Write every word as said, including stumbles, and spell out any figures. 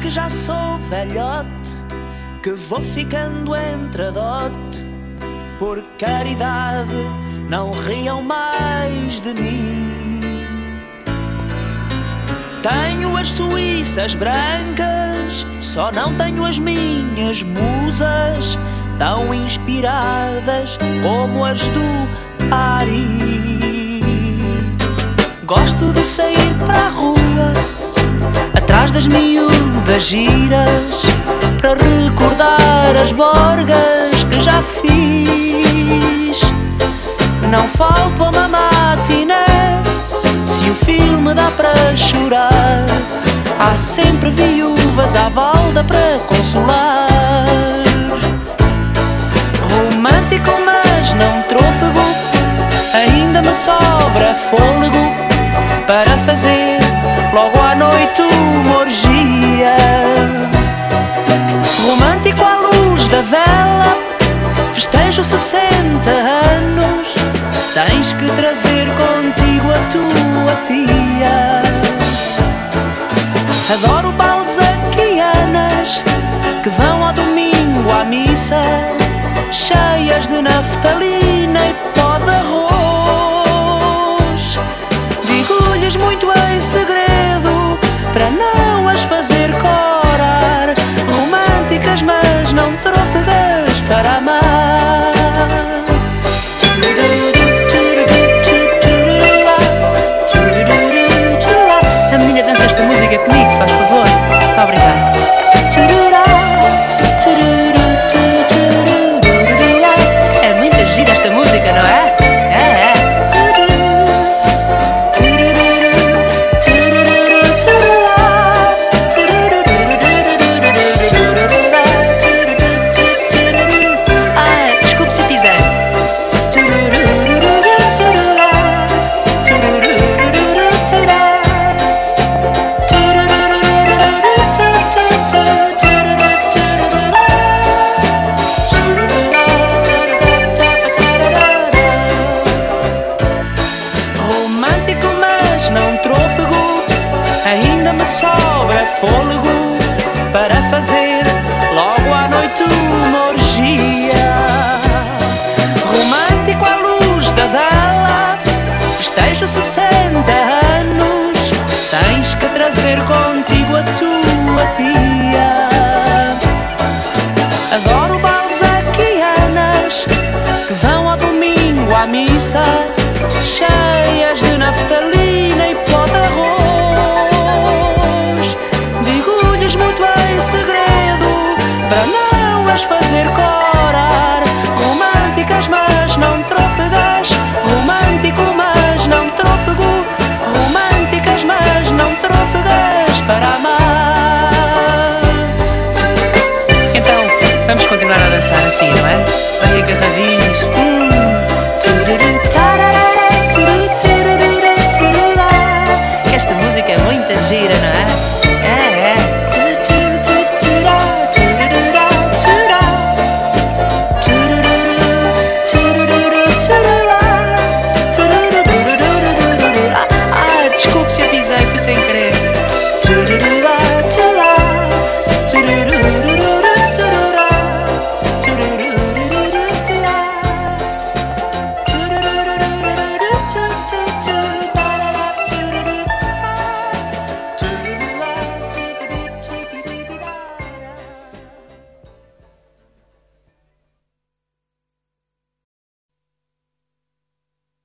que já sou velhote, que vou ficando entre dote. Por caridade, não riam mais de mim. Tenho as suíças brancas, só não tenho as minhas musas tão inspiradas como as do Ari. Gosto de sair para a rua, atrás das miúdas giras, para recordar as borgas que já fiz. Não falto a uma matiné, se o filme dá para chorar, há sempre viúvas à balda para consolar. Romântico mas não trôpego, ainda me sobra fôlego para fazer logo à noite uma orgia. Romântico à luz da vela, festejo sessenta anos, tens que trazer contigo a tua tia. Adoro balzaquianas que vão ao domingo à missa, cheias de naftalina e pó de arroz. Digo-lhes muito em segredo para não as fazer corar, românticas mas não trôpegas para amar. A menina dança esta música comigo, se faz favor. Muito obrigado. É muito gira esta música, não é? É, é. Ah, desculpe se fizer. Romântico mas não trôpego, ainda me sobra fôlego para fazer logo à noite uma orgia. Romântico à luz da vela, festejo sessenta anos, tens que trazer contigo a tua tia. Adoro balzaquianas que vão ao domingo à missa, cheias de naftalina e pó de arroz. Digo-lhes muito em segredo para não as fazer corar, românticas mas não trôpegas, romântico mas não trôpego, românticas mas não trôpegas para amar. Então, vamos continuar a dançar assim, não é? Bem agarradinho.